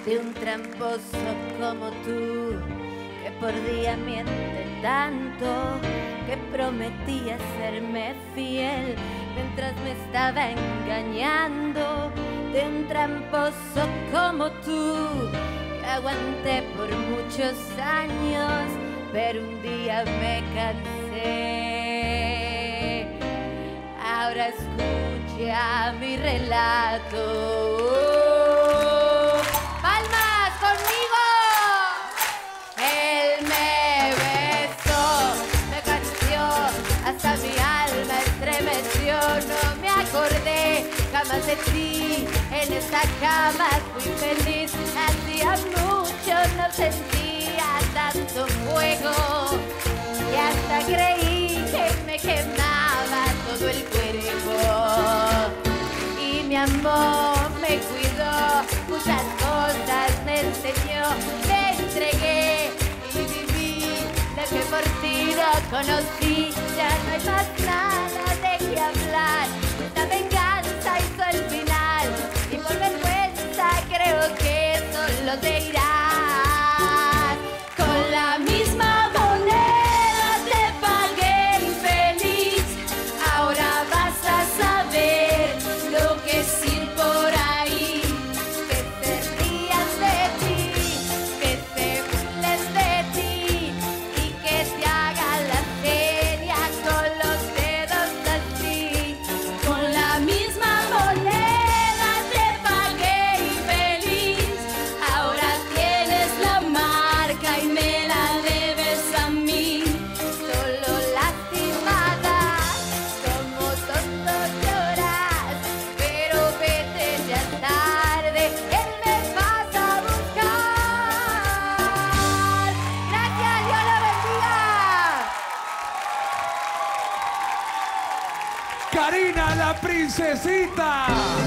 de un tramposo como tú, que por día miente tanto, que prometía serme fiel mientras me estaba engañando, de un tramposo como tú, que aguanté por muchos años, pero un día me cansé. Ahora escucha mi relato. ¡Palmas conmigo! Él me besó, me acarició, hasta mi alma estremeció. No me acordé jamás de ti, en esta cama fui feliz. Hacía mucho no sentía tanto fuego y hasta creí que me quemaba todo el cuerpo. Y mi amor me cuidó, muchas cosas me enseñó, me entregué y viví lo que por ti no conocí. Ya no hay más nada de qué hablar, esta venganza hizo el final y por vergüenza creo que solo te irás. Con la misma moneda te pagué infeliz, ahora vas a saber lo que es ir por ahí, que se rían de ti, que se burlen de ti y que te hagan la seria con los dedos así. Con la misma moneda te pagué infeliz, ahora tienes la marca y me la debes a mí. Solo lastimada, como tonto lloras, pero vete, ya es tarde, él me pasa a buscar. Gracias, Dios lo bendiga. Karina la princesita.